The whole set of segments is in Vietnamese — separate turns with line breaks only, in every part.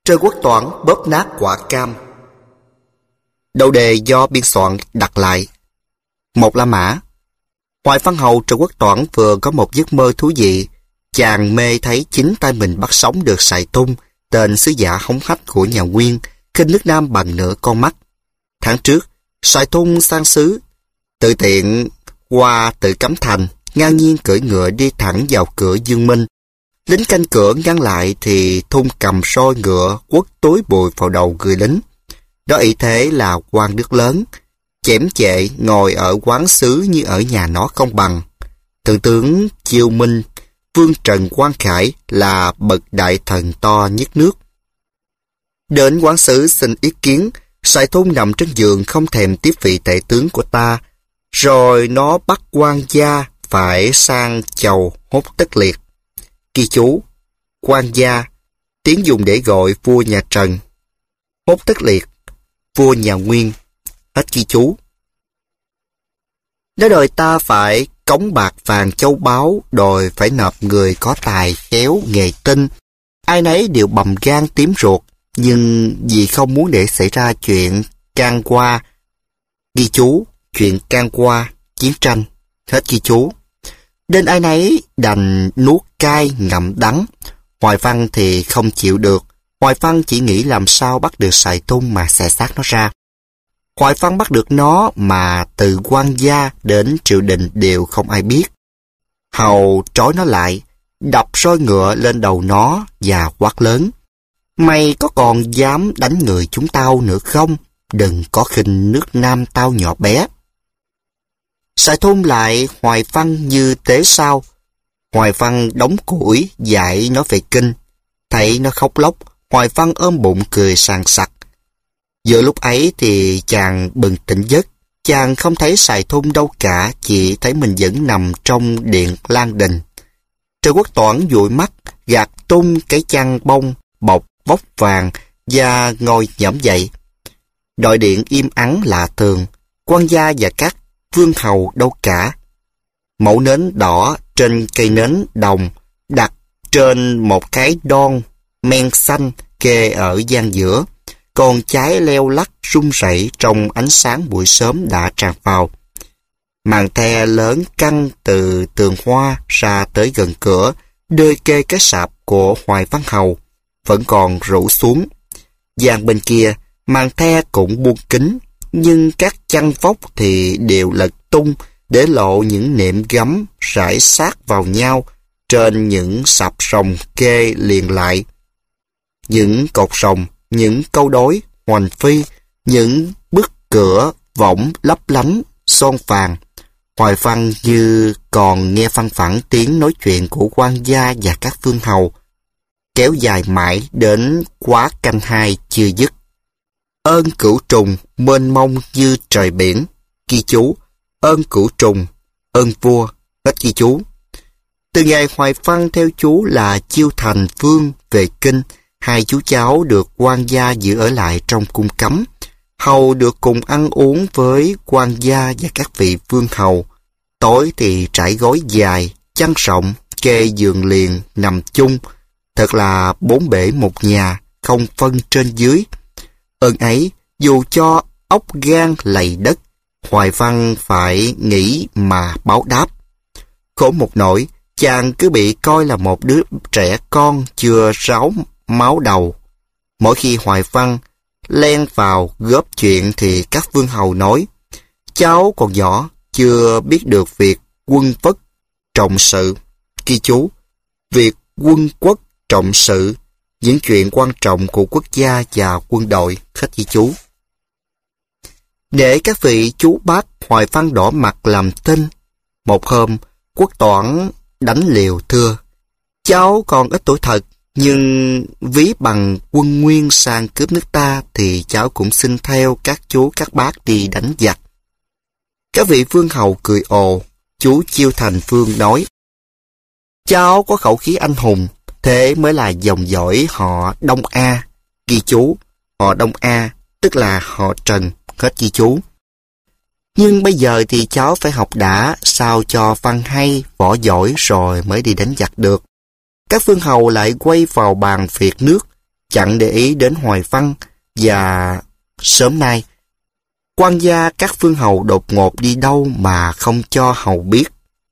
Trần Quốc Toản bóp nát quả cam. Đầu đề do biên soạn đặt lại. Một La Mã. Hoài Văn Hầu Trần Quốc Toản vừa có một giấc mơ thú vị. Chàng mê thấy chính tay mình bắt sống được Sài Tung, tên sứ giả hống hách của nhà Nguyên, khinh nước Nam bằng nửa con mắt. Tháng trước, Sài Tung sang xứ, tự tiện qua Tự Cấm Thành, ngang nhiên cưỡi ngựa đi thẳng vào cửa Dương Minh. Lính canh cửa ngăn lại thì Thung cầm roi ngựa quất túi bụi vào đầu người lính. Đó ý thế là quan đức lớn, chễm chệ ngồi ở quán xứ như ở nhà nó không bằng. Thượng tướng Chiêu Minh, Vương Trần Quang Khải là bậc đại thần to nhất nước. Đến quán xứ xin ý kiến, Sài Thung nằm trên giường không thèm tiếp vị tể tướng của ta, rồi nó bắt quan gia phải sang chầu Hốt Tất Liệt. Ghi chú: quan gia, tiếng dùng để gọi vua nhà Trần. Hốt Tất Liệt, vua nhà Nguyên. Hết ghi chú. Nếu đòi ta phải cống bạc vàng châu báu, đòi phải nộp người có tài khéo nghề tinh, ai nấy đều bầm gan tím ruột, nhưng vì không muốn để xảy ra chuyện can qua. Ghi chú: chuyện can qua, chiến tranh. Hết ghi chú. Nên ai nấy đành nuốt cay ngậm đắng. Hoài Văn thì không chịu được. Hoài Văn chỉ nghĩ làm sao bắt được Sài Tung mà xẻ xác nó ra. Hoài Văn bắt được nó mà từ quan gia đến triều đình đều không ai biết. Hầu trói nó lại, đập roi ngựa lên đầu nó và quát lớn: mày có còn dám đánh người chúng tao nữa không? Đừng có khinh nước Nam tao nhỏ bé. Sài Thung lại Hoài Văn như tế sao. Hoài Văn đóng củi dạy nó về kinh. Thấy nó khóc lóc, Hoài Văn ôm bụng cười sàn sặc. Giữa lúc ấy thì chàng bừng tỉnh giấc. Chàng không thấy Sài Thung đâu cả, chỉ thấy mình vẫn nằm trong điện Lan Đình. Trần Quốc Toản dụi mắt, gạt tung cái chăn bông bọc vóc vàng và ngồi nhõm dậy. Đội điện im ắng lạ thường, quan gia và các vương hầu đâu cả. Mẩu nến đỏ trên cây nến đồng đặt trên một cái đon men xanh kê ở gian giữa, còn trái leo lắc rung rẩy trong ánh sáng buổi sớm đã tràn vào. Màn tre lớn căng từ tường hoa ra tới gần cửa, đơi kê cái sạp của Hoài Văn Hầu vẫn còn rủ xuống. Gian bên kia, màn tre cũng buông kính, nhưng các chăn vóc thì đều lật tung để lộ những nệm gấm rải sát vào nhau trên những sạp rồng kê liền lại. Những cột rồng, những câu đối, hoành phi, những bức cửa võng lấp lánh, son vàng. Hoài Văn như còn nghe phăng phẳng tiếng nói chuyện của quan gia và các vương hầu, kéo dài mãi đến quá canh hai chưa dứt. Ơn cửu trùng mênh mông như trời biển. Ghi chú: ơn cửu trùng, ơn vua. Hết ghi chú. Từ ngày Hoài Văn theo chú là Chiêu Thành Vương về kinh, hai chú cháu được quan gia giữ ở lại trong cung cấm. Hầu được cùng ăn uống với quan gia và các vị vương hầu. Tối thì trải gối dài, chăn rộng, kê giường liền, nằm chung. Thật là bốn bể một nhà, không phân trên dưới. Ơn ấy, dù cho ốc gan lầy đất, Hoài Văn phải nghĩ mà báo đáp. Khổ một nỗi, chàng cứ bị coi là một đứa trẻ con chưa ráo máu đầu. Mỗi khi Hoài Văn len vào góp chuyện thì các vương hầu nói: cháu còn nhỏ, chưa biết được việc quân vất trọng sự. Ghi chú: việc quân quốc trọng sự, những chuyện quan trọng của quốc gia và quân đội. Hết ghi chú. Để các vị chú bác, Hoài Văn đỏ mặt làm thinh. Một hôm, Quốc Toản đánh liều thưa: cháu còn ít tuổi thật, nhưng ví bằng quân Nguyên sang cướp nước ta thì cháu cũng xin theo các chú các bác đi đánh giặc. Các vị vương hầu cười ồ. Chú Chiêu Thành Vương nói: cháu có khẩu khí anh hùng, thế mới là dòng dõi họ Đông A. Ghi chú: họ Đông A tức là họ Trần. Hết ghi chú. Nhưng bây giờ thì cháu phải học đã, sao cho văn hay, võ giỏi rồi mới đi đánh giặc được. Các vương hầu lại quay vào bàn việc nước. chẳng để ý đến Hoài Văn, và sớm nay, quan gia các phương hầu đột ngột đi đâu mà không cho hầu biết.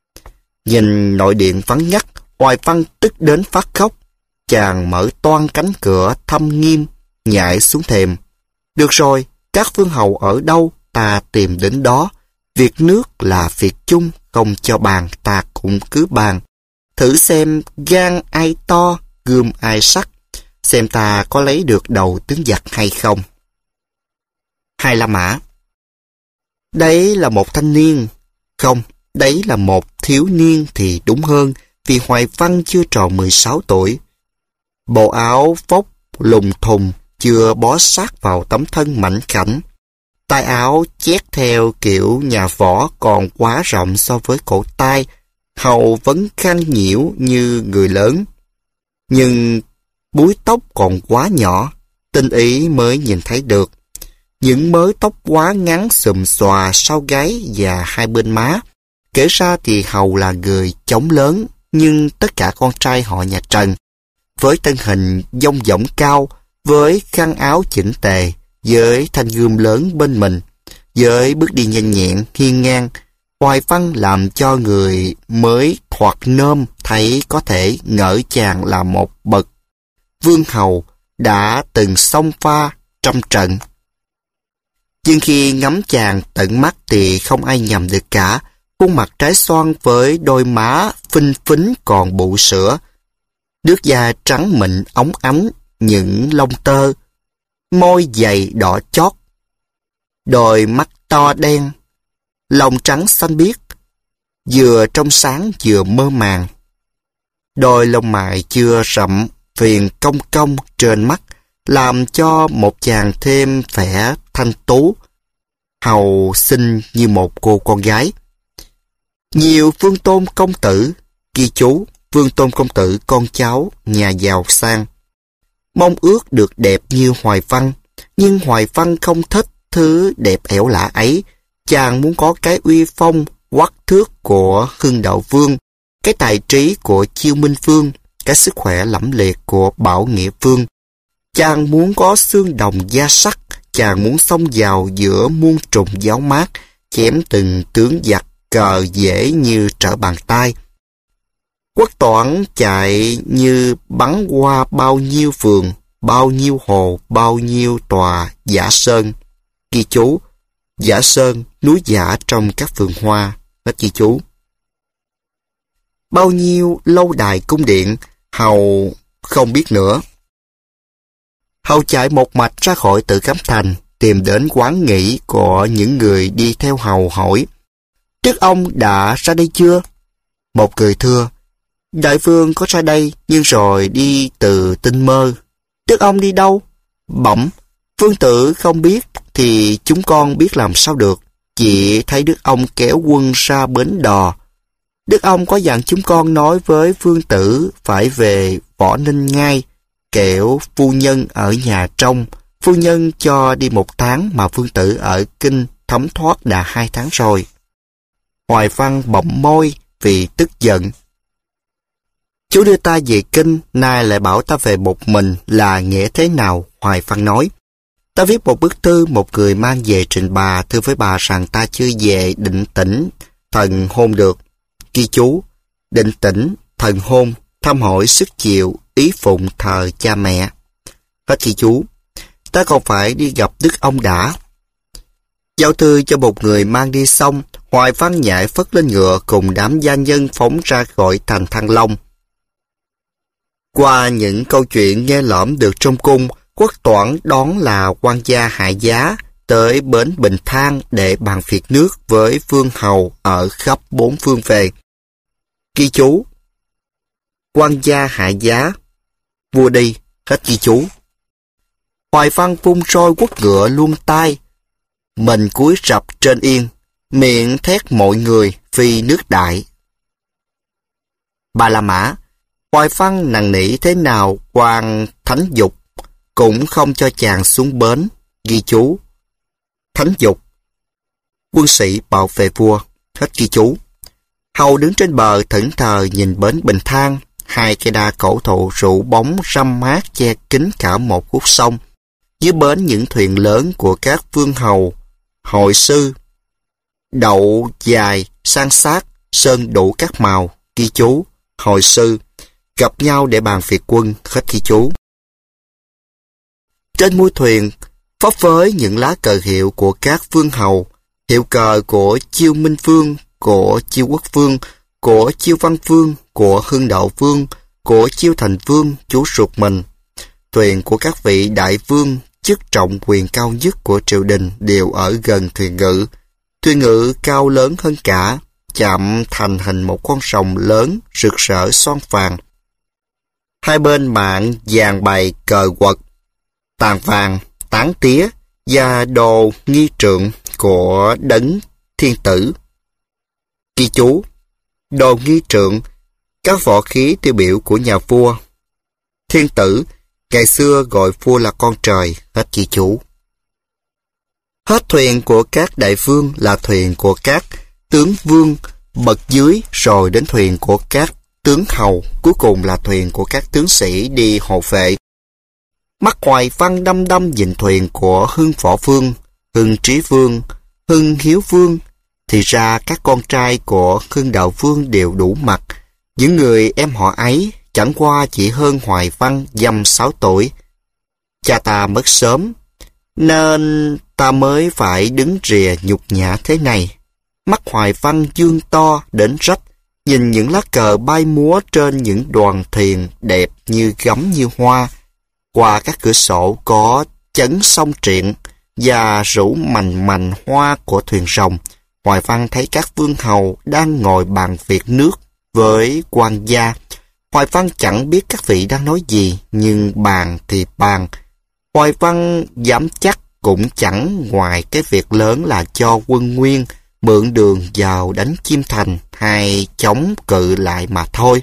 Nhìn nội điện vắng ngắt, Hoài Văn tức đến phát khóc. Chàng mở toang cánh cửa thâm nghiêm, nhảy xuống thềm. Được rồi, các phương hầu ở đâu, ta tìm đến đó. Việc nước là việc chung, không cho bàn, ta cũng cứ bàn. Thử xem gan ai to, gươm ai sắc, xem ta có lấy được đầu tướng giặc hay không. Hai La Mã. Đấy là một thanh niên. Không, đấy là một thiếu niên thì đúng hơn, vì Hoài Văn chưa tròn 16 tuổi. Bộ áo phốc lùng thùng, chưa bó sát vào tấm thân mảnh khảnh. Tay áo chét theo kiểu nhà võ còn quá rộng so với cổ tay, hầu vấn khăn nhiễu như người lớn. Nhưng búi tóc còn quá nhỏ, tinh ý mới nhìn thấy được. Những mớ tóc quá ngắn xùm xòa sau gáy và hai bên má. Kể ra thì hầu là người chống lớn, nhưng tất cả con trai họ nhà Trần. Với thân hình dong dỏng cao, với khăn áo chỉnh tề, với thanh gươm lớn bên mình, với bước đi nhanh nhẹn, hiên ngang, Hoài Văn làm cho người mới thoạt nôm thấy có thể ngỡ chàng là một bậc vương hầu đã từng xông pha trăm trận. Nhưng khi ngắm chàng tận mắt thì không ai nhầm được cả. Khuôn mặt trái xoan với đôi má phinh phính còn bụ sữa, nước da trắng mịn óng ánh những lông tơ, môi dày đỏ chót, đôi mắt to đen, lông trắng xanh biếc, vừa trong sáng vừa mơ màng. Đôi lông mày chưa rậm viền cong cong trên mắt, làm cho một chàng thêm vẻ thanh tú, hầu xinh như một cô con gái. Nhiều vương tôn công tử, ghi chú, vương tôn công tử con cháu nhà giàu sang, mong ước được đẹp như Hoài Văn, nhưng Hoài Văn không thích thứ đẹp ẻo lạ ấy. Chàng muốn có cái uy phong quắc thước của Hưng Đạo Vương, cái tài trí của Chiêu Minh Vương, cái sức khỏe lẫm liệt của Bảo Nghĩa Vương. Chàng muốn có xương đồng da sắt, chàng muốn xông vào giữa muôn trùng giáo mát, chém từng tướng giặc cờ dễ như trở bàn tay. Quốc toản chạy như bắn qua bao nhiêu vườn, bao nhiêu hồ, bao nhiêu tòa Giả Sơn. Ghi chú, Giả Sơn, núi giả trong các vườn hoa. Hết ghi chú. Bao nhiêu lâu đài cung điện, hầu không biết nữa. Hầu chạy một mạch ra khỏi Tử Cấm Thành, tìm đến quán nghỉ của những người đi theo hầu hỏi: Đức ông đã ra đây chưa? Một người thưa: Đại vương có ra đây, nhưng rồi đi từ Tinh Mơ. Đức ông đi đâu? Bẩm, vương tử không biết, thì chúng con biết làm sao được. Chỉ thấy đức ông kéo quân ra bến đò. Đức ông có dặn chúng con nói với vương tử phải về Võ Ninh ngay, kẻo phu nhân ở nhà trong. Phu nhân cho đi 1 tháng mà vương tử ở kinh thấm thoát đã 2 tháng rồi. Hoài Văn bậm môi vì tức giận. Chú đưa ta về kinh, nay lại bảo ta về một mình, là nghĩa thế nào? Hoài Văn nói: Ta viết một bức thư, một người mang về trình bà, thưa với bà rằng ta chưa về Định Tĩnh thần hôn được. Ghi chú, Định Tĩnh thần hôn, thăm hỏi sức chịu, ý phụng thờ cha mẹ. Hết ghi chú. Ta còn phải đi gặp đức ông đã. Giao thư cho một người mang đi xong, Hoài Văn nhảy phất lên ngựa cùng đám gia nhân phóng ra khỏi thành Thăng Long. Qua những câu chuyện nghe lỏm được trong cung, Quốc toản đón là quan gia Hạ Giá tới bến Bình Thang để bàn việc nước với vương hầu ở khắp 4 phương về. Ghi chú, quan gia Hạ Giá, vua đi. Hết ghi chú. Hoài Văn vung roi quất ngựa luông tai, mình cúi rập trên yên, miệng thét mọi người phi nước đại. Ba La Mã. Hoài Văn năn nỉ thế nào quan Thánh Dục cũng không cho chàng xuống bến. Ghi chú, Thánh Dục, quân sĩ bảo vệ vua. Hết ghi chú. Hầu đứng trên bờ thẫn thờ nhìn bến Bình Thang, hai cây đa cổ thụ rủ bóng râm mát che kín cả một khúc sông. Dưới bến những thuyền lớn của các vương hầu, hội sư, đậu dài, san sát, sơn đủ các màu, ghi chú, hội sư, gặp nhau để bàn việc quân, hết ghi chú. Trên mũi thuyền, phấp phới những lá cờ hiệu của các vương hầu, hiệu cờ của Chiêu Minh Vương, của Chiêu Quốc Vương, của Chiêu Văn Vương, của Hưng Đạo Vương, của Chiêu Thành Vương, chú ruột mình. Thuyền của các vị đại vương, chức trọng quyền cao nhất của triều đình đều ở gần thuyền ngự. Thuyền ngự cao lớn hơn cả, chạm thành hình một con rồng lớn, rực rỡ son vàng. Hai bên mạng dàn bày cờ quật, tàn vàng, tán tía và đồ nghi trượng của đấng thiên tử. Ghi chú, đồ nghi trượng, các võ khí tiêu biểu của nhà vua. Thiên tử, ngày xưa gọi vua là con trời, hết ghi chú. Hết thuyền của các đại vương là thuyền của các tướng vương bậc dưới, rồi đến thuyền của các tướng hầu, cuối cùng là thuyền của các tướng sĩ đi hộ vệ. Mắt Hoài Văn đăm đăm nhìn thuyền của Hưng Võ Vương, Hưng Trí Vương, Hưng Hiếu Vương, thì ra các con trai của Hưng Đạo Vương đều đủ mặt. Những người em họ ấy chẳng qua chỉ hơn Hoài Văn dăm 6 tuổi. Cha ta mất sớm, nên ta mới phải đứng rìa nhục nhã thế này. Mắt Hoài Văn dương to đến rách, nhìn những lá cờ bay múa trên những đoàn thuyền đẹp như gấm như hoa. Qua các cửa sổ có chấn sông Triện và rủ mành mành hoa của thuyền rồng. Hoài Văn thấy các vương hầu đang ngồi bàn việc nước với quan gia. Hoài Văn chẳng biết các vị đang nói gì, nhưng bàn thì bàn. Hoài Văn dám chắc cũng chẳng ngoài cái việc lớn là cho quân Nguyên mượn đường vào đánh Chiêm Thành hay chống cự lại mà thôi.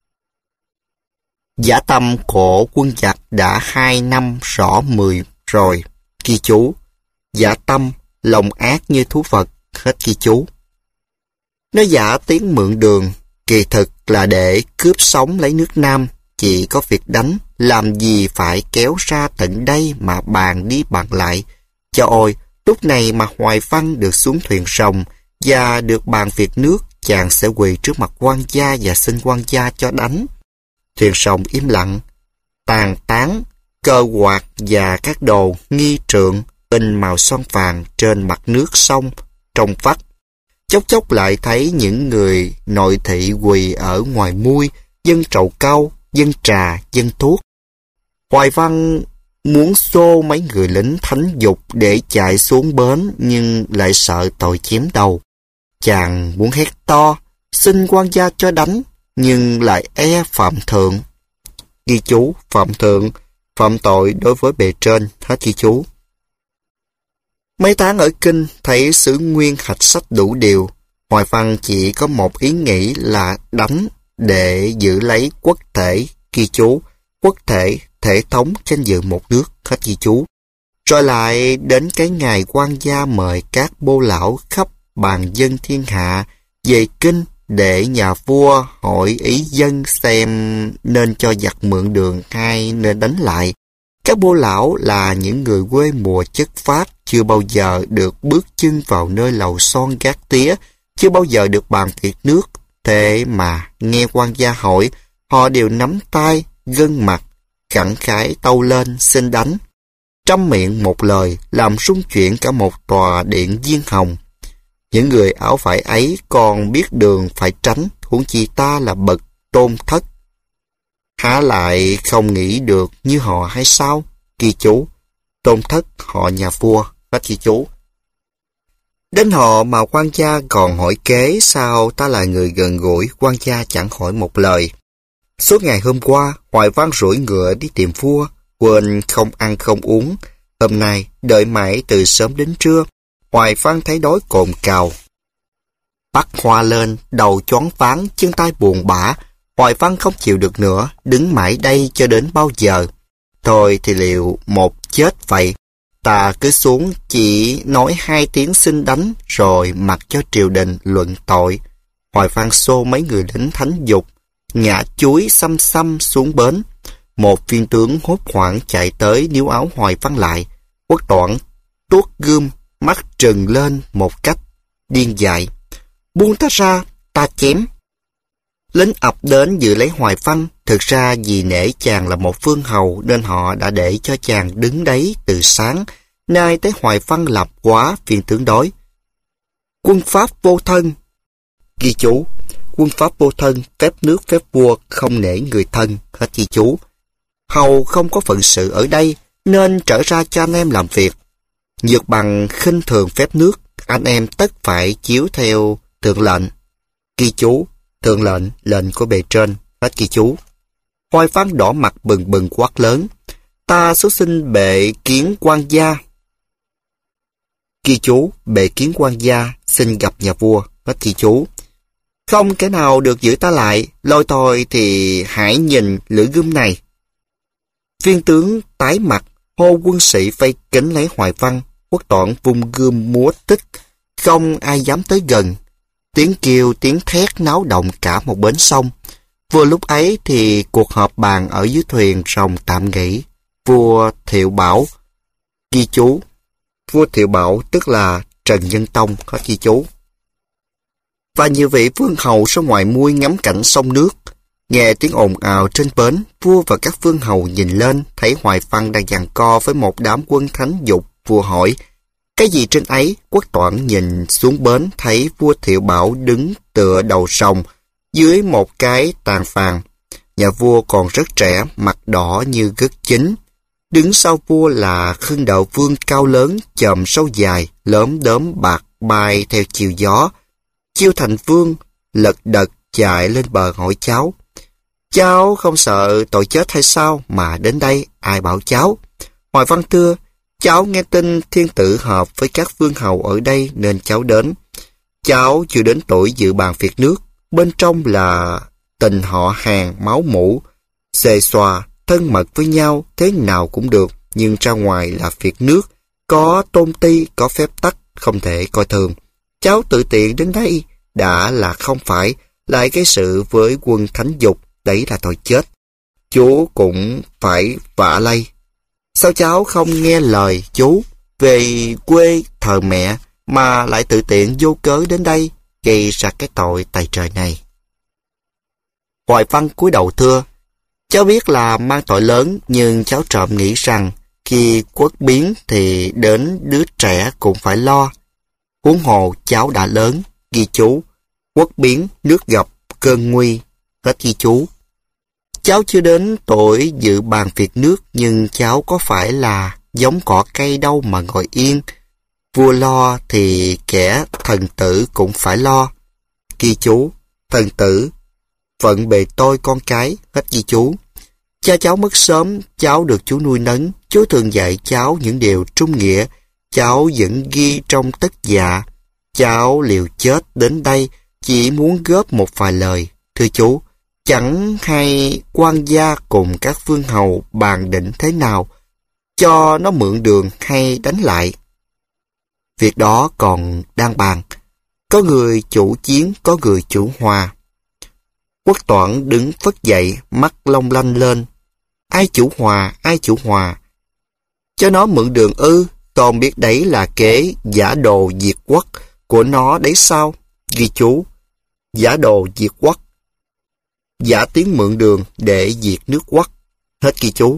Dã tâm của quân giặc đã 2 năm rõ 10 rồi, ghi chú. Dã tâm, lòng ác như thú vật, hết ghi chú. Nếu giả tiếng mượn đường, kỳ thực là để cướp sống lấy nước Nam, chỉ có việc đánh, làm gì phải kéo ra tận đây mà bàn đi bàn lại. Cho ôi, lúc này mà Hoài Văn được xuống thuyền rồng và được bàn việc nước, chàng sẽ quỳ trước mặt quan gia và xin quan gia cho đánh. Thuyền rồng im lặng, tàn tán, cơ quạt và các đồ nghi trượng in màu son vàng trên mặt nước sông trong vắt. Chốc chốc lại thấy những người nội thị quỳ ở ngoài mui, dâng trầu cau, dâng trà, dâng thuốc. Hoài Văn muốn xô mấy người lính thánh dục để chạy xuống bến, nhưng lại sợ tội chém đầu. Chàng muốn hét to, xin quan gia cho đánh, nhưng lại e phạm thượng. Ghi chú, phạm thượng, phạm tội đối với bề trên, hết ghi chú. Mấy tháng ở Kinh, thấy xứ Nguyên hạch sách đủ điều. Hoài Văn chỉ có một ý nghĩ là đánh để giữ lấy quốc thể, ghi chú, quốc thể, thể thống danh dự một nước, hết ghi chú. Rồi lại đến cái ngày quan gia mời các bô lão khắp bàn dân thiên hạ về Kinh để nhà vua hỏi ý dân xem nên cho giặc mượn đường hay nên đánh lại. Các bô lão là những người quê mùa chất phác, chưa bao giờ được bước chân vào nơi lầu son gác tía, chưa bao giờ được bàn việc nước. Thế mà nghe quan gia hỏi, họ đều nắm tay, gân mặt, khẳng khái tâu lên xin đánh. Trăm miệng một lời, làm rung chuyển cả một tòa điện viên hồng. Những người áo vải ấy còn biết đường phải tránh, huống chi ta là bậc tôn thất. Há lại không nghĩ được như họ hay sao? Ghi chú, tôn thất họ nhà vua, hết ghi chú. Đến họ mà quan gia còn hỏi kế, sao ta là người gần gũi, quan gia chẳng hỏi một lời. Suốt ngày hôm qua, Hoài Văn rủi ngựa đi tìm vua, quên không ăn không uống. Hôm nay, đợi mãi từ sớm đến trưa, Hoài Văn thấy đói cồn cào. Bắt hoa lên, đầu choáng váng, chân tay buồn bã. Hoài Văn không chịu được nữa, đứng mãi đây cho đến bao giờ. Thôi thì liệu một chết vậy. Ta cứ xuống chỉ nói 2 tiếng xin đánh, rồi mặc cho triều đình luận tội. Hoài Văn xô mấy người lính thánh dục, ngã chuối xăm xăm xuống bến. Một viên tướng hốt hoảng chạy tới níu áo Hoài Văn lại. Quốc Toản tuốt gươm, mắt trừng lên một cách điên dại. Buông ta ra, ta chém. Lính ập đến giữ lấy Hoài Văn. Thực ra vì nể chàng là một vương hầu nên họ đã để cho chàng đứng đấy từ sáng. Nay tới Hoài Văn lập quá, viên tướng đối. Quân pháp vô thân. Ghi chú: quân pháp vô thân, phép nước phép vua, không nể người thân. Hết ghi chú. Hầu không có phận sự ở đây nên trở ra cho anh em làm việc. Nhược bằng khinh thường phép nước, anh em tất phải chiếu theo thượng lệnh. Ghi chú: thượng lệnh, lệnh của bề trên. Hết ghi chú. Hoài Văn đỏ mặt bừng bừng quát lớn: ta xuất xin bệ kiến quan gia. Ghi chú: bệ kiến quan gia, xin gặp nhà vua. Hết ghi chú. Không kẻ nào được giữ ta lại, lôi tôi thì hãy nhìn lưỡi gươm này. Viên tướng tái mặt, hô quân sĩ vây kín lấy Hoài Văn. Quốc Toản vung gươm múa tích, không ai dám tới gần. Tiếng kêu tiếng thét náo động cả một bến sông. Vừa lúc ấy thì cuộc họp bàn ở dưới thuyền rồng tạm nghỉ. Vua Thiệu Bảo, ghi chú: vua Thiệu Bảo tức là Trần Nhân Tông. Có ghi chú. Và nhiều vị vương hầu ra ngoài muôi ngắm cảnh sông nước. Nghe tiếng ồn ào trên bến, vua và các vương hầu nhìn lên, thấy Hoài Văn đang giằng co với một đám quân thánh dục. Vua hỏi: cái gì trên ấy? Quốc Toản nhìn xuống bến, thấy vua Thiệu Bảo đứng tựa đầu sông dưới một cái tàn phàn. Nhà vua còn rất trẻ, mặt đỏ như gất chín. Đứng sau vua là Khương Đạo Vương cao lớn, chòm râu dài, lốm đốm bạc bay theo chiều gió. Chiêu Thành Vương lật đật chạy lên bờ hỏi cháu: cháu không sợ tội chết hay sao mà đến đây? Ai bảo cháu? Hoài Văn thưa: cháu nghe tin thiên tử họp với các vương hầu ở đây nên cháu đến. Cháu chưa đến tuổi dự bàn việc nước. Bên trong là tình họ hàng máu mủ, xề xòa, thân mật với nhau, thế nào cũng được. Nhưng ra ngoài là việc nước, có tôn ti, có phép tắc, không thể coi thường. Cháu tự tiện đến đây đã là không phải, lại cái sự với quân thánh dục, đấy là tội chết. Chú cũng phải vạ lây. Sao cháu không nghe lời chú về quê thờ mẹ mà lại tự tiện vô cớ đến đây gây ra cái tội tày trời này? Hoài Văn cúi đầu thưa: cháu biết là mang tội lớn, nhưng cháu trộm nghĩ rằng khi quốc biến thì đến đứa trẻ cũng phải lo. Huống hồ cháu đã lớn. Ghi chú: quốc biến, nước gặp, cơn nguy. Hết ghi chú. Cháu chưa đến tuổi dự bàn việc nước, nhưng cháu có phải là giống cỏ cây đâu mà ngồi yên. Vua lo thì kẻ thần tử cũng phải lo. Ghi chú: thần tử, phận bề tôi con cái. Hết ghi chú. Cha cháu mất sớm, cháu được chú nuôi nấng. Chú thường dạy cháu những điều trung nghĩa, cháu vẫn ghi trong tất dạ. Cháu liều chết đến đây chỉ muốn góp một vài lời. Thưa chú, chẳng hay quan gia cùng các vương hầu bàn định thế nào, cho nó mượn đường hay đánh lại. Việc đó còn đang bàn. Có người chủ chiến, có người chủ hòa. Quốc Toản đứng phất dậy, mắt long lanh lên. Ai chủ hòa, ai chủ hòa? Cho nó mượn đường ư? Còn biết đấy là kế giả đồ diệt quốc của nó đấy sao? Ghi chú: giả đồ diệt quốc, giả tiếng mượn đường để diệt nước quốc. Hết ghi chú.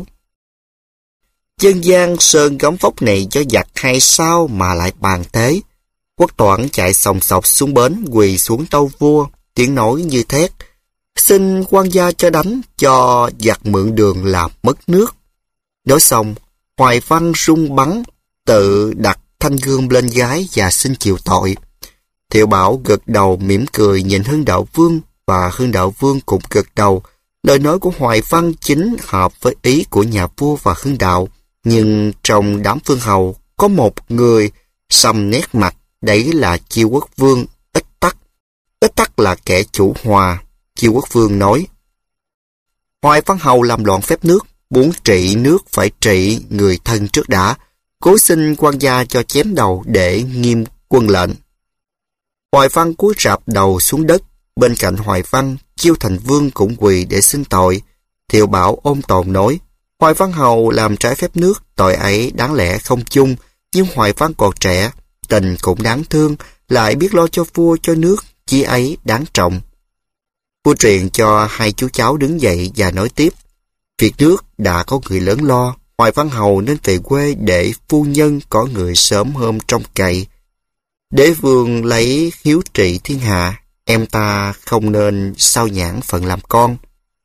Dân gian sơn gấm vóc này cho giặc hay sao mà lại bàn thế? Quốc Toản chạy sòng sọc xuống bến, quỳ xuống tâu vua, tiếng nói như thét: xin quan gia cho đánh, cho giặc mượn đường làm mất nước. Nói xong, Hoài Văn rung bắn, tự đặt thanh gươm lên gái và xin chịu tội. Thiệu Bảo gật đầu mỉm cười nhìn Hưng Đạo Vương, và Hưng Đạo Vương cũng gật đầu. Lời nói của Hoài Văn chính hợp với ý của nhà vua và Hưng Đạo. Nhưng trong đám vương hầu có một người sầm nét mặt, đấy là Chiêu Quốc Vương Ích Tắc. Ích Tắc là kẻ chủ hòa. Chiêu Quốc Vương nói: Hoài Văn hầu làm loạn phép nước, muốn trị nước phải trị người thân trước đã. Cố xin quan gia cho chém đầu để nghiêm quân lệnh. Hoài Văn cúi rạp đầu xuống đất. Bên cạnh Hoài Văn, Chiêu Thành Vương cũng quỳ để xin tội. Thiệu Bảo ôm tồn nói, Hoài Văn Hầu làm trái phép nước, tội ấy đáng lẽ không chung, nhưng Hoài Văn còn trẻ, tình cũng đáng thương, lại biết lo cho vua cho nước, chí ấy đáng trọng. Vua truyền cho hai chú cháu đứng dậy và nói tiếp, việc nước đã có người lớn lo, Hoài Văn Hầu nên về quê để phu nhân có người sớm hôm trông cậy. Đế vương lấy hiếu trị thiên hạ, em ta không nên sao nhãng phận làm con.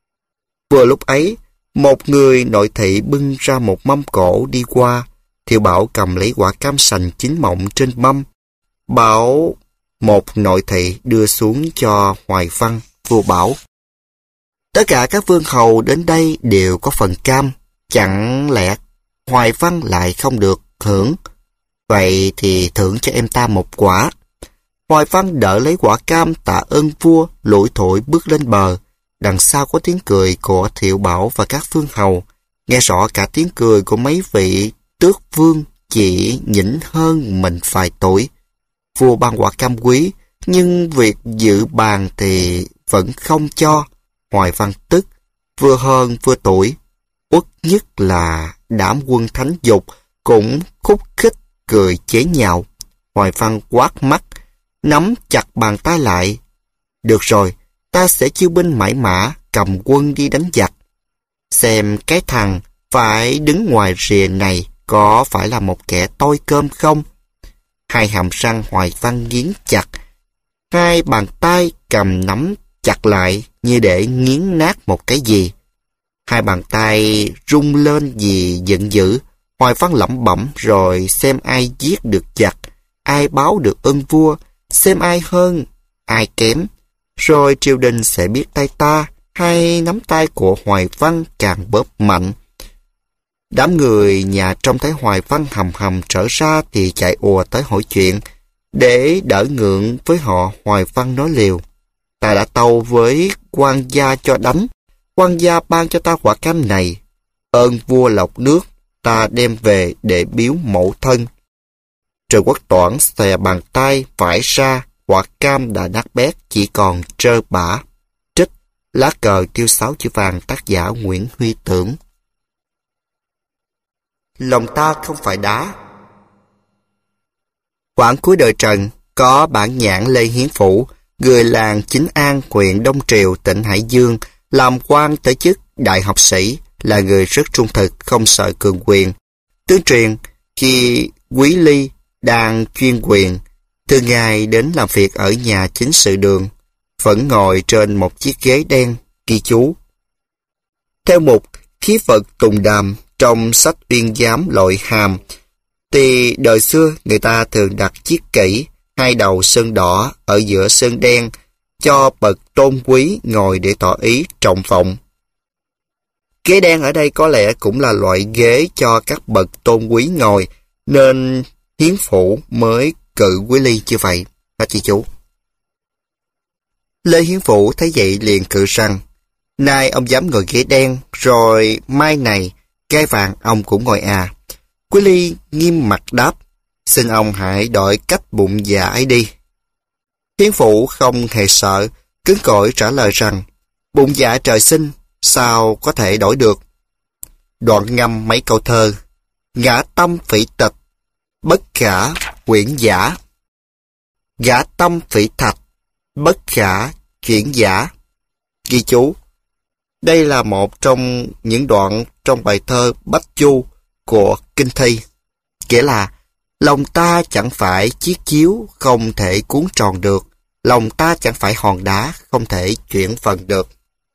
Vừa lúc ấy, một người nội thị bưng ra một mâm cổ đi qua. Thiệu Bảo cầm lấy quả cam sành chín mọng trên mâm, bảo một nội thị đưa xuống cho Hoài Văn. Vua bảo, tất cả các vương hầu đến đây đều có phần cam, chẳng lẽ Hoài Văn lại không được hưởng? Vậy thì thưởng cho em ta một quả. Hoài Văn đỡ lấy quả cam tạ ơn vua, lủi thổi bước lên bờ. Đằng sau có tiếng cười của Thiệu Bảo và các vương hầu. Nghe rõ cả tiếng cười của mấy vị tước vương chỉ nhỉnh hơn mình vài tuổi. Vua ban quả cam quý, nhưng việc dự bàn thì vẫn không cho. Hoài Văn tức, vừa hơn vừa tuổi. Uất nhất là đám quân thánh dục cũng khúc khích cười chế nhạo. Hoài Văn quát mắt, nắm chặt bàn tay lại. Được rồi, ta sẽ chiêu binh mãi mã, cầm quân đi đánh giặc. Xem cái thằng phải đứng ngoài rìa này có phải là một kẻ tôi cơm không? Hai hàm răng Hoài Văn nghiến chặt, hai bàn tay cầm nắm chặt lại như để nghiến nát một cái gì. Hai bàn tay rung lên vì giận dữ. Hoài Văn lẩm bẩm rồi xem ai giết được giặc, ai báo được ơn vua, xem ai hơn, ai kém. Rồi triều đình sẽ biết tay ta hay nắm tay của Hoài Văn càng bóp mạnh. Đám người nhà trông thấy Hoài Văn hầm hầm trở ra thì chạy ùa tới hỏi chuyện. Để đỡ ngượng với họ, Hoài Văn nói liều, ta đã tâu với quan gia cho đánh. Quan gia ban cho ta quả cam này. Ơn vua lộc nước, ta đem về để biếu mẫu thân. Trần Quốc Toản xòe bàn tay phải ra, quả cam đã nát bét, chỉ còn trơ bã. Trích lá cờ tiêu 6 chữ vàng, tác giả Nguyễn Huy Tưởng. Lòng ta không phải đá. Khoảng cuối đời Trần, có bản nhãn Lê Hiến Phủ, người làng Chính An, huyện Đông Triều, tỉnh Hải Dương, làm quan tới chức đại học sĩ, là người rất trung thực, không sợ cường quyền. Tương truyền, khi Quý Ly đang chuyên quyền, thường ngày đến làm việc ở nhà chính sự đường, vẫn ngồi trên một chiếc ghế đen, ghi chú. Theo mục khí vật tùng đàm trong sách Uyên Giám Lội Hàm, thì đời xưa người ta thường đặt chiếc kỷ, hai đầu sơn đỏ ở giữa sơn đen, cho bậc tôn quý ngồi để tỏ ý trọng vọng. Ghế đen ở đây có lẽ cũng là loại ghế cho các bậc tôn quý ngồi, nên Hiến Phủ mới cự Quý Ly như vậy. Hết ghi chú. Lê Hiến Phủ thấy vậy liền cự rằng, nay ông dám ngồi ghế đen, rồi mai này gai vàng ông cũng ngồi à. Quý Ly nghiêm mặt đáp, xin ông hãy đổi cách bụng dạ ấy đi. Hiến Phủ không hề sợ, cứng cỏi trả lời rằng, bụng dạ trời sinh, sao có thể đổi được. Đoạn ngâm mấy câu thơ, ngã tâm phỉ tịch, bất khả quyển giả. Gã tâm phỉ thạch, bất khả chuyển giả. Ghi chú, đây là một trong những đoạn trong bài thơ Bách Chu của Kinh Thi. Nghĩa là, lòng ta chẳng phải chiếc chiếu không thể cuốn tròn được, lòng ta chẳng phải hòn đá không thể chuyển phần được.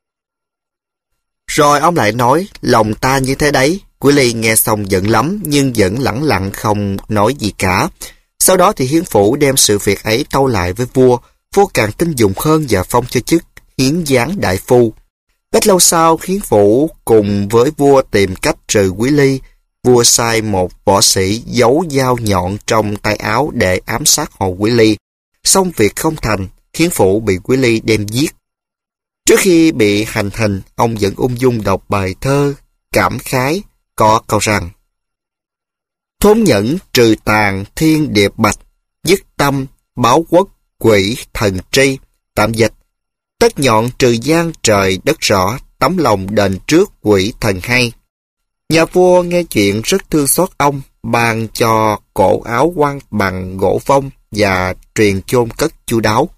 Rồi ông lại nói, lòng ta như thế đấy. Quý Ly nghe xong giận lắm, nhưng vẫn lẳng lặng không nói gì cả. Sau đó thì Hiến Phủ đem sự việc ấy tâu lại với vua. Vua càng tin dùng hơn và phong cho chức Hiến Giáng đại phu. Ít lâu sau, Hiến Phủ cùng với vua tìm cách trừ Quý Ly. Vua sai một võ sĩ giấu dao nhọn trong tay áo để ám sát Hồ Quý Ly. Xong việc không thành, Hiến Phủ bị Quý Ly đem giết. Trước khi bị hành hình, ông vẫn ung dung đọc bài thơ cảm khái, có câu rằng: thốn nhẫn trừ tàn thiên địa bạch, dứt tâm báo quốc quỷ thần tri. Tạm dịch: Tất nhọn trừ gian trời đất rõ, tấm lòng đền trước quỷ thần hay. Nhà vua nghe chuyện rất thương xót ông, ban cho cổ áo quan bằng gỗ vông và truyền chôn cất chu đáo.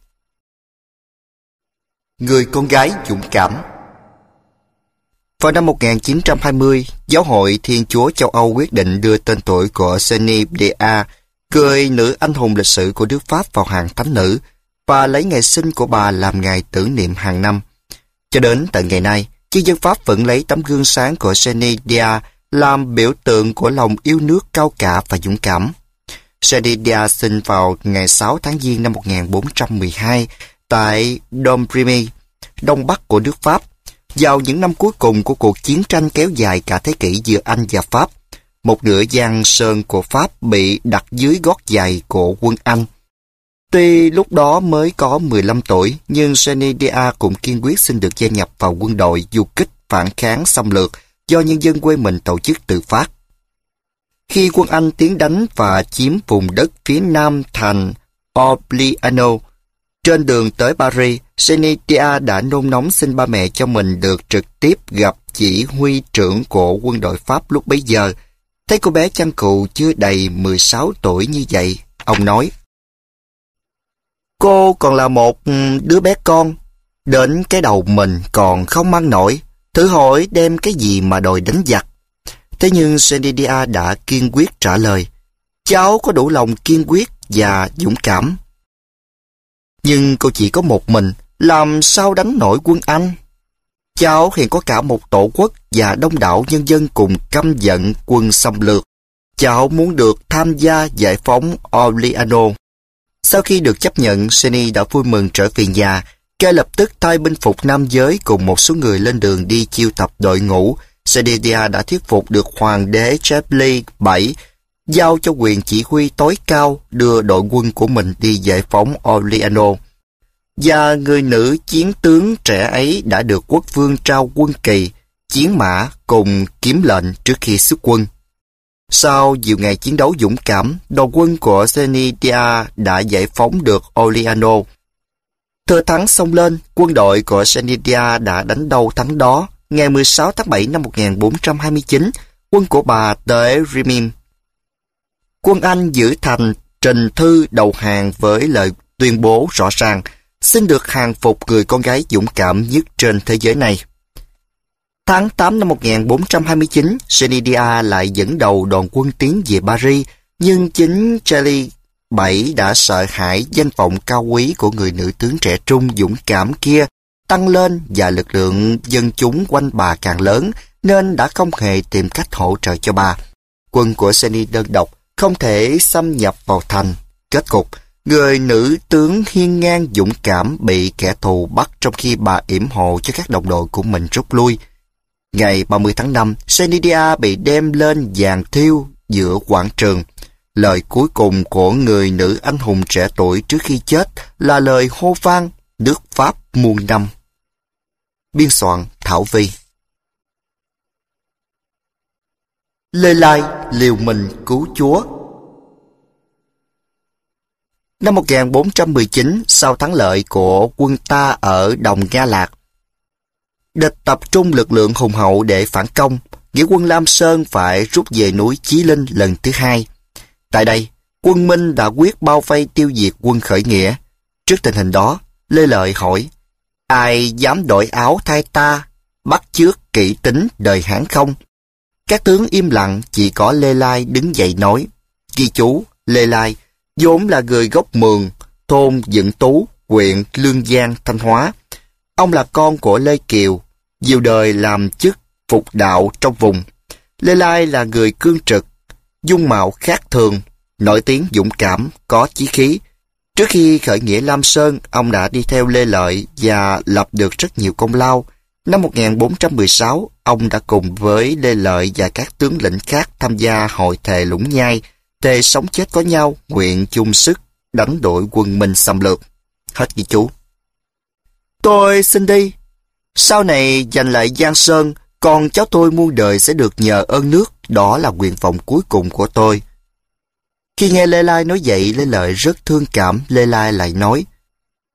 Người con gái dũng cảm. Vào năm 1920, Giáo hội Thiên Chúa châu Âu quyết định đưa tên tuổi của Jenny Dea, người nữ anh hùng lịch sử của nước Pháp, vào hàng thánh nữ và lấy ngày sinh của bà làm ngày tưởng niệm hàng năm. Cho đến tận ngày nay, cư dân Pháp vẫn lấy tấm gương sáng của Jenny Dea làm biểu tượng của lòng yêu nước cao cả và dũng cảm. Jenny Dea sinh vào ngày 6 tháng Giêng năm 1412 tại Domremy, đông bắc của nước Pháp. Vào những năm cuối cùng của cuộc chiến tranh kéo dài cả thế kỷ giữa Anh và Pháp, một nửa giang sơn của Pháp bị đặt dưới gót giày của quân Anh. Tuy lúc đó mới có 15 tuổi, nhưng Jenny Dea cũng kiên quyết xin được gia nhập vào quân đội du kích phản kháng xâm lược do nhân dân quê mình tổ chức tự phát. Khi quân Anh tiến đánh và chiếm vùng đất phía nam thành Orleano, trên đường tới Paris, Jenny Dea đã nôn nóng xin ba mẹ cho mình được trực tiếp gặp chỉ huy trưởng của quân đội Pháp lúc bấy giờ. Thấy cô bé chăn cừu chưa đầy 16 tuổi như vậy, ông nói: "Cô còn là một đứa bé con, đến cái đầu mình còn không mang nổi, thử hỏi đem cái gì mà đòi đánh giặc." Thế nhưng Jenny Dea đã kiên quyết trả lời: "Cháu có đủ lòng kiên quyết và dũng cảm. Nhưng cô chỉ có một mình, làm sao đánh nổi quân Anh? Cháu hiện có cả một tổ quốc và đông đảo nhân dân cùng căm giận quân xâm lược. Cháu muốn được tham gia giải phóng Orleano." Sau khi được chấp nhận, Jenny đã vui mừng trở về nhà. Ngay lập tức thay binh phục nam giới cùng một số người lên đường đi chiêu tập đội ngũ. Jenny Dea đã thuyết phục được Hoàng đế Charles VII giao cho quyền chỉ huy tối cao đưa đội quân của mình đi giải phóng Orleano. Và người nữ chiến tướng trẻ ấy đã được quốc vương trao quân kỳ, chiến mã cùng kiếm lệnh trước khi xuất quân. Sau nhiều ngày chiến đấu dũng cảm, đội quân của Jenny Dea đã giải phóng được Orleano. Thừa thắng xông lên, quân đội của Jenny Dea đã đánh đâu thắng đó. Ngày 16 tháng 7 năm 1429, quân của bà tới Rheims. Quân Anh giữ thành trình thư đầu hàng với lời tuyên bố rõ ràng xin được hàng phục người con gái dũng cảm nhất trên thế giới này. Tháng 8 năm 1429, Jenny Dea lại dẫn đầu đoàn quân tiến về Paris, nhưng chính Charles VII đã sợ hãi danh vọng cao quý của người nữ tướng trẻ trung dũng cảm kia tăng lên và lực lượng dân chúng quanh bà càng lớn, nên đã không hề tìm cách hỗ trợ cho bà. Quân của Jenny đơn độc không thể xâm nhập vào thành. Kết cục, người nữ tướng hiên ngang dũng cảm bị kẻ thù bắt trong khi bà yểm hộ cho các đồng đội của mình rút lui. Ngày 30 tháng 5, Jenny Dea bị đem lên giàn thiêu giữa quảng trường. Lời cuối cùng của người nữ anh hùng trẻ tuổi trước khi chết là lời hô vang nước Pháp muôn năm. Biên soạn Thảo Vi. Lê Lai liều mình cứu Chúa. Năm 1419, sau thắng lợi của quân ta ở Đồng Nga Lạc, địch tập trung lực lượng hùng hậu để phản công, nghĩa quân Lam Sơn phải rút về núi Chí Linh lần thứ hai. Tại đây, quân Minh đã quyết bao vây tiêu diệt quân khởi nghĩa. Trước tình hình đó, Lê Lợi hỏi: "Ai dám đổi áo thay ta, bắt chước kỹ tính đời Hán không?" Các tướng im lặng, chỉ có Lê Lai đứng dậy nói. Ghi chú: Lê Lai vốn là người gốc Mường, thôn Dựng Tú, huyện Lương Giang, Thanh Hóa. Ông là con của Lê Kiều, nhiều đời làm chức phục đạo trong vùng. Lê Lai là người cương trực, dung mạo khác thường, nổi tiếng dũng cảm, có chí khí. Trước khi khởi nghĩa Lam Sơn, ông đã đi theo Lê Lợi và lập được rất nhiều công lao. Năm 1416, ông đã cùng với Lê Lợi và các tướng lĩnh khác tham gia hội thề Lũng Nhai, thề sống chết có nhau, nguyện chung sức đánh đuổi quân Minh xâm lược. Hết ghi chú. Tôi xin đi. Sau này giành lại Giang Sơn, con cháu tôi muôn đời sẽ được nhờ ơn nước, đó là nguyện vọng cuối cùng của tôi. Khi nghe Lê Lai nói vậy, Lê Lợi rất thương cảm. Lê Lai lại nói: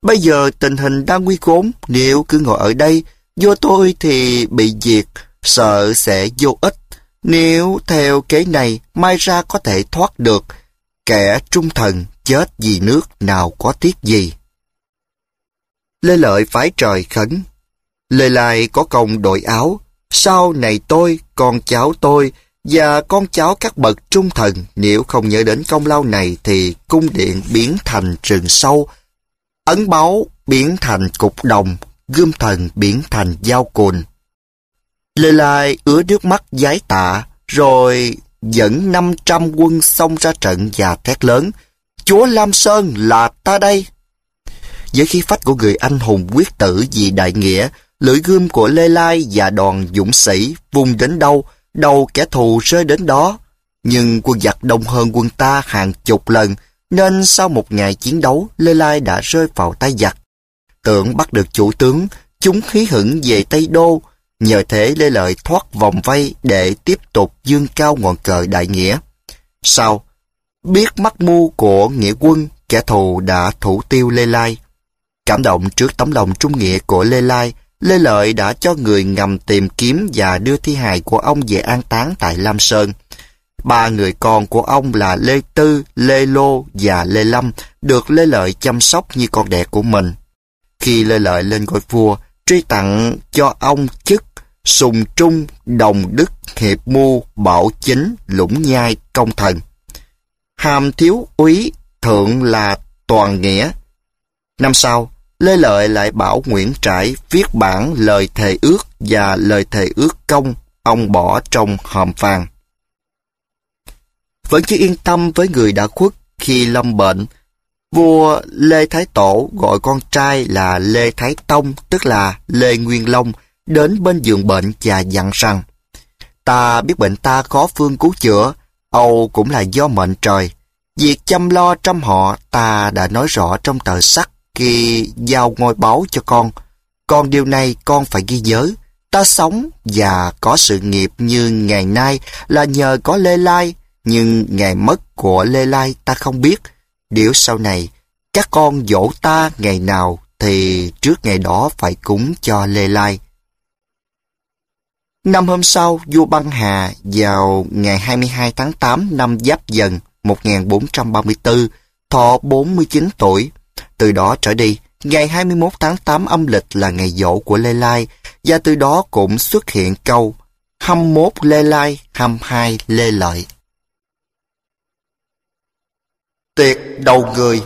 Bây giờ tình hình đang nguy khốn, nếu cứ ngồi ở đây, vô tôi thì bị diệt, sợ sẽ vô ích. Nếu theo kế này, mai ra có thể thoát được. Kẻ trung thần chết vì nước nào có tiếc gì. Lê Lợi phái trời khấn. Lê Lai có công đội áo, sau này tôi, con cháu tôi và con cháu các bậc trung thần, nếu không nhớ đến công lao này thì cung điện biến thành rừng sâu, ấn báu biến thành cục đồng, gươm thần biến thành dao cùn. Lê Lai ứa nước mắt vái tạ, rồi dẫn 500 quân xông ra trận và thét lớn: Chúa Lam Sơn là ta đây! Với khí phách của người anh hùng quyết tử vì đại nghĩa, lưỡi gươm của Lê Lai và đoàn dũng sĩ vung đến đâu, đầu kẻ thù rơi đến đó. Nhưng quân giặc đông hơn quân ta hàng chục lần, nên sau một ngày chiến đấu, Lê Lai đã rơi vào tay giặc. Tưởng bắt được chủ tướng, chúng hí hửng về Tây Đô. Nhờ thế Lê Lợi thoát vòng vây để tiếp tục dương cao ngọn cờ đại nghĩa. Sau, biết mắc mưu của nghĩa quân, kẻ thù đã thủ tiêu Lê Lai. Cảm động trước tấm lòng trung nghĩa của Lê Lai, Lê Lợi đã cho người ngầm tìm kiếm và đưa thi hài của ông về an táng tại Lam Sơn. 3 người con của ông là Lê Tư, Lê Lô và Lê Lâm được Lê Lợi chăm sóc như con đẻ của mình. Khi Lê Lợi lên ngôi vua, truy tặng cho ông chức Sùng Trung, Đồng Đức, Hiệp Mưu, Bảo Chính, Lũng Nhai, Công Thần. Hàm thiếu úy, thượng là toàn nghĩa. Năm sau, Lê Lợi lại bảo Nguyễn Trãi viết bản lời thề ước và lời thề ước công, ông bỏ trong hòm vàng. Vẫn chưa yên tâm với người đã khuất, khi lâm bệnh, vua Lê Thái Tổ gọi con trai là Lê Thái Tông, tức là Lê Nguyên Long, đến bên giường bệnh và dặn rằng: Ta biết bệnh ta khó phương cứu chữa, âu cũng là do mệnh trời. Việc chăm lo trăm họ ta đã nói rõ trong tờ sắt khi giao ngôi báu cho con. Còn điều này con phải ghi nhớ. Ta sống và có sự nghiệp như ngày nay là nhờ có Lê Lai, nhưng ngày mất của Lê Lai ta không biết. Nếu sau này các con dỗ ta ngày nào thì trước ngày đó phải cúng cho Lê Lai. Năm hôm sau, vua Băng Hà vào ngày 22 tháng 8 năm Giáp Dần 1434, thọ 49 tuổi. Từ đó trở đi, ngày 21 tháng 8 âm lịch là ngày giỗ của Lê Lai, và từ đó cũng xuất hiện câu 21 Lê Lai, 22 Lê Lợi. Tiệc đầu người.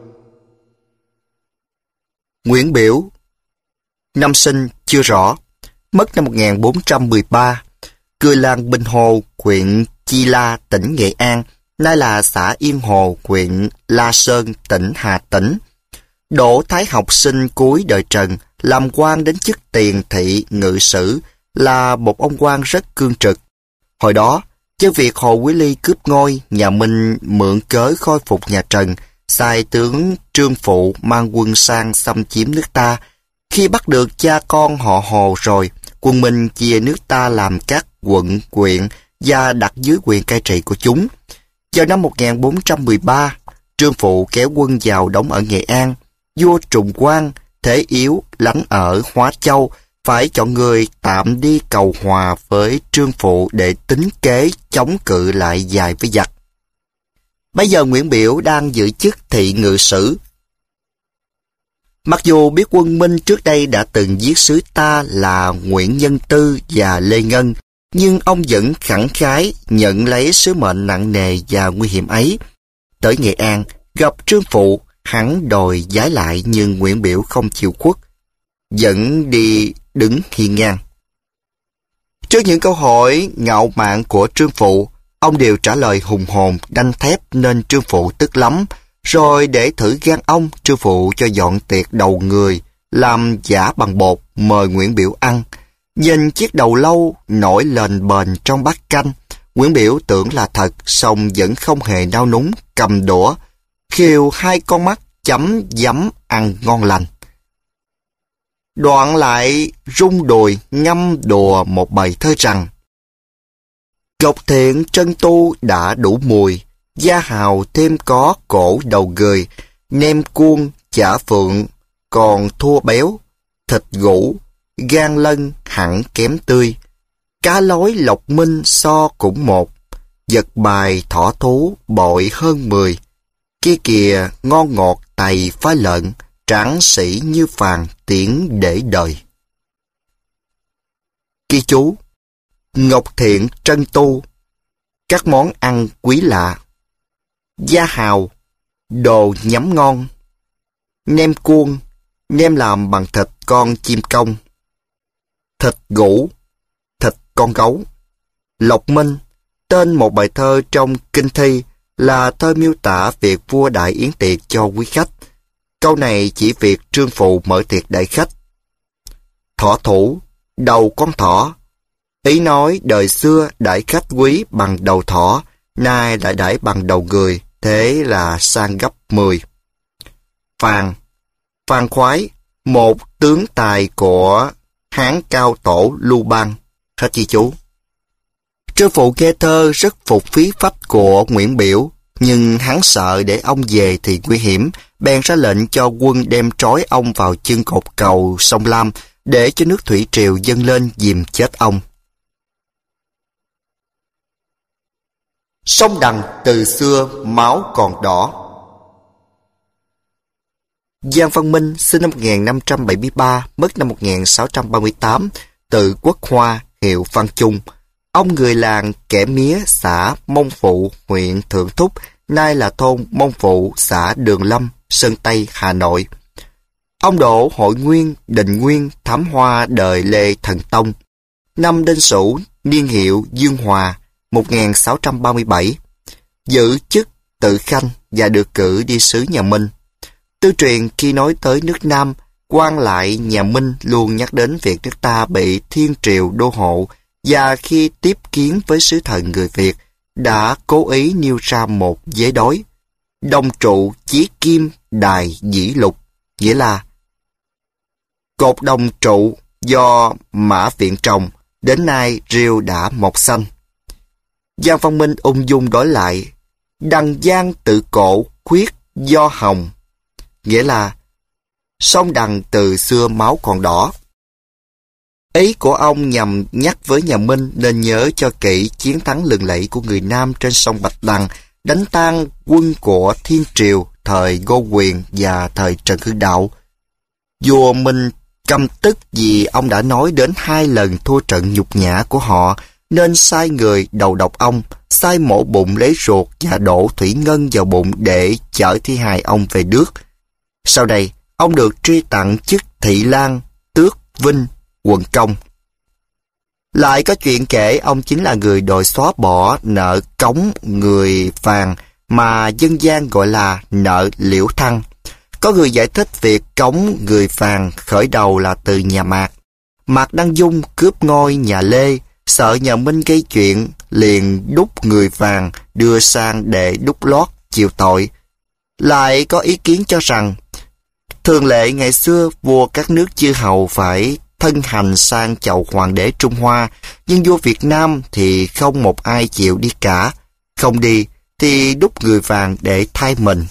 Nguyễn Biểu. Năm sinh chưa rõ, mất năm 1413, cư làng Bình Hồ, huyện Chi La, tỉnh Nghệ An, nay là xã Yên Hồ, huyện La Sơn, tỉnh Hà Tĩnh. Đỗ Thái học sinh cuối đời Trần, làm quan đến chức tiền thị ngự sử, là một ông quan rất cương trực. Hồi đó, cho việc Hồ Quý Ly cướp ngôi, nhà Minh mượn cớ khôi phục nhà Trần, sai tướng Trương Phụ mang quân sang xâm chiếm nước ta. Khi bắt được cha con họ Hồ rồi, quân Minh chia nước ta làm các quận, huyện và đặt dưới quyền cai trị của chúng. Vào năm 1413, Trương Phụ kéo quân vào đóng ở Nghệ An. Vua Trùng Quang, thế yếu, lánh ở Hóa Châu, phải chọn người tạm đi cầu hòa với Trương Phụ để tính kế chống cự lại dài với giặc. Bây giờ Nguyễn Biểu đang giữ chức thị ngự sử. Mặc dù biết quân Minh trước đây đã từng giết sứ ta là Nguyễn Nhân Tư và Lê Ngân, nhưng ông vẫn khẳng khái nhận lấy sứ mệnh nặng nề và nguy hiểm ấy. Tới Nghệ An, gặp Trương Phụ, hắn đòi giái lại nhưng Nguyễn Biểu không chịu khuất, vẫn đi đứng hiên ngang. Trước những câu hỏi ngạo mạn của Trương Phụ, ông đều trả lời hùng hồn, đanh thép nên Trương Phụ tức lắm. Rồi để thử gan ông, Trương Phụ cho dọn tiệc đầu người, làm giả bằng bột, mời Nguyễn Biểu ăn. Nhìn chiếc đầu lâu nổi lềnh bềnh trong bát canh, Nguyễn Biểu tưởng là thật, song vẫn không hề nao núng, cầm đũa, khều hai con mắt chấm dấm ăn ngon lành. Đoạn lại rung đùi ngâm đùa một bài thơ rằng: Ngọc thiện trân tu đã đủ mùi, da hào thêm có cổ đầu gời, nem cuông chả phượng, còn thua béo, thịt gũ, gan lân hẳn kém tươi. Cá lối lộc minh so cũng một, vật bài thỏ thú bội hơn 10. Kia kìa ngon ngọt tày phá lợn, tráng sĩ như phàn tiễn để đời. Ghi chú: Ngọc Thiện Trân Tu. Các món ăn quý lạ: da hào, đồ nhắm ngon, nem cuông, nem làm bằng thịt con chim công, thịt gũ, thịt con gấu. Lộc Minh, tên một bài thơ trong kinh thi, là thơ miêu tả việc vua đại yến tiệc cho quý khách. Câu này chỉ việc trương phụ mở tiệc đãi khách. Thỏ thủ, đầu con thỏ. Ý nói đời xưa đãi khách quý bằng đầu thỏ, nay lại đãi bằng đầu người, thế là sang gấp 10. Phàn, Phan Khoái, một tướng tài của Hán cao tổ Lưu Bang. Hết ghi chú. Trương phụ nghe thơ rất phục phí phách của Nguyễn Biểu, nhưng hắn sợ để ông về thì nguy hiểm, bèn ra lệnh cho quân đem trói ông vào chân cột cầu sông Lam để cho nước thủy triều dâng lên dìm chết ông. Sông Đằng từ xưa máu còn đỏ. Giang Văn Minh sinh năm 1573, mất năm 1638, tự Quốc Hoa, hiệu Văn Trung. Ông người làng Kẻ Mía, xã Mông Phụ, huyện Thượng Thúc, nay là thôn Mông Phụ, xã Đường Lâm, Sơn Tây, Hà Nội. Ông đỗ Hội Nguyên, Định Nguyên, thám hoa đời Lê Thần Tông. Năm Đinh Sửu, niên hiệu Dương Hòa, 1637. Giữ chức tự khanh và được cử đi sứ nhà Minh. Tư truyền khi nói tới nước Nam, quan lại nhà Minh luôn nhắc đến việc nước ta bị thiên triều đô hộ, và khi tiếp kiến với sứ thần người Việt, đã cố ý nêu ra một vế đối: đồng trụ chí kim đài dĩ lục, nghĩa là cột đồng trụ do Mã Viện trồng, đến nay rêu đã mọc xanh. Giang Văn Minh ung dung đối lại: đằng giang tự cổ khuyết do hồng, nghĩa là sông Đằng từ xưa máu còn đỏ. Ý của ông nhằm nhắc với nhà Minh nên nhớ cho kỹ chiến thắng lừng lẫy của người Nam trên sông Bạch Đằng, đánh tan quân của Thiên Triều thời Ngô Quyền và thời Trần Hưng Đạo. Vua Minh căm tức vì ông đã nói đến 2 lần thua trận nhục nhã của họ, nên sai người đầu độc ông, sai mổ bụng lấy ruột và đổ thủy ngân vào bụng để chở thi hài ông về nước. Sau đây, ông được truy tặng chức thị lang, tước, vinh, quận công. Lại có chuyện kể ông chính là người đòi xóa bỏ nợ cống người Phàn mà dân gian gọi là nợ Liễu Thăng. Có người giải thích việc cống người Phàn khởi đầu là từ nhà Mạc. Mạc Đăng Dung cướp ngôi nhà Lê, sợ nhà Minh gây chuyện, liền đúc người Phàn đưa sang để đúc lót chịu tội. Lại có ý kiến cho rằng thường lệ ngày xưa vua các nước chư hầu phải thân hành sang chầu hoàng đế Trung Hoa, nhưng vua Việt Nam thì không một ai chịu đi cả. Không đi thì đúc người vàng để thay mình.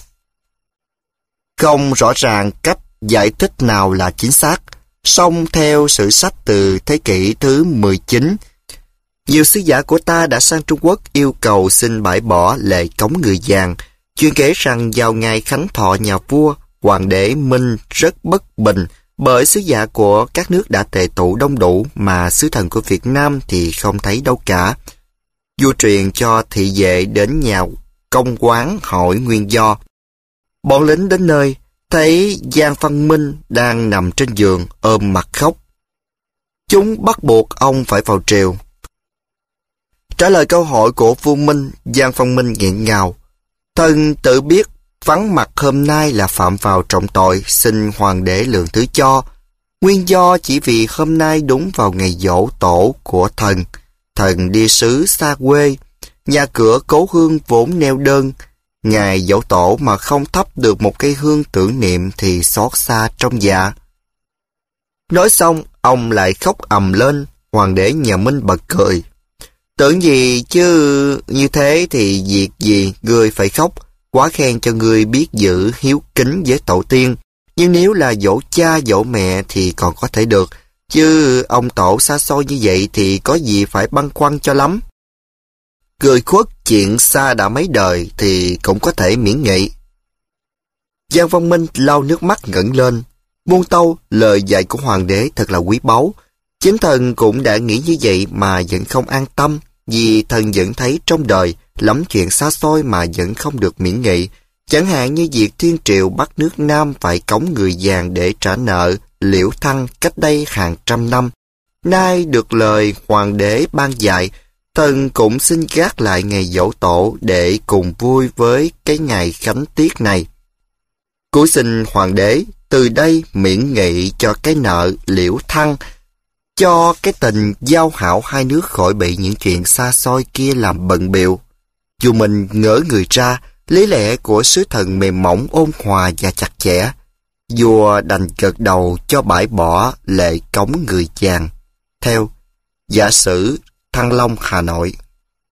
Không rõ ràng cách giải thích nào là chính xác, song theo sử sách từ thế kỷ thứ 19, nhiều sứ giả của ta đã sang Trung Quốc yêu cầu xin bãi bỏ lệ cống người vàng. Chuyên kể rằng vào ngày khánh thọ nhà vua, hoàng đế Minh rất bất bình bởi sứ giả của các nước đã tề tụ đông đủ mà sứ thần của Việt Nam thì không thấy đâu cả. Vua truyền cho thị vệ đến nhà công quán hỏi nguyên do. Bọn lính đến nơi thấy Giang Văn Minh đang nằm trên giường ôm mặt khóc. Chúng bắt buộc ông phải vào triều. Trả lời câu hỏi của vua Minh, Giang Văn Minh nghẹn ngào: thần tự biết vắng mặt hôm nay là phạm vào trọng tội, xin hoàng đế lượng thứ cho. Nguyên do chỉ vì hôm nay đúng vào ngày giỗ tổ của thần. Thần đi sứ xa quê, nhà cửa cố hương vốn neo đơn. Ngày giỗ tổ mà không thắp được một cây hương tưởng niệm thì xót xa trong dạ. Nói xong, ông lại khóc ầm lên. Hoàng đế nhà Minh bật cười: tưởng gì chứ, như thế thì việc gì ngươi phải khóc, quá khen cho ngươi biết giữ hiếu kính với tổ tiên. Nhưng nếu là dỗ cha dỗ mẹ thì còn có thể được, chứ ông tổ xa xôi như vậy thì có gì phải băn khoăn cho lắm. Cười khuất chuyện xa đã mấy đời thì cũng có thể miễn nghị. Giang Văn Minh lau nước mắt ngẩng lên. Muôn tâu, lời dạy của hoàng đế thật là quý báu. Chính thần cũng đã nghĩ như vậy mà vẫn không an tâm, vì thần vẫn thấy trong đời lắm chuyện xa xôi mà vẫn không được miễn nghị. Chẳng hạn như việc Thiên Triệu bắt nước Nam phải cống người vàng để trả nợ Liễu Thăng cách đây hàng trăm năm. Nay được lời hoàng đế ban dạy, thần cũng xin gác lại ngày giỗ tổ để cùng vui với cái ngày khánh tiết này. Cúi xin hoàng đế từ đây miễn nghị cho cái nợ Liễu Thăng, cho cái tình giao hảo hai nước khỏi bị những chuyện xa xôi kia làm bận bịu. Dù mình ngỡ người ra, lý lẽ của sứ thần mềm mỏng ôn hòa và chặt chẽ. Vua đành gật đầu cho bãi bỏ lệ cống người vàng. Theo Giả sử Thăng Long, Hà Nội.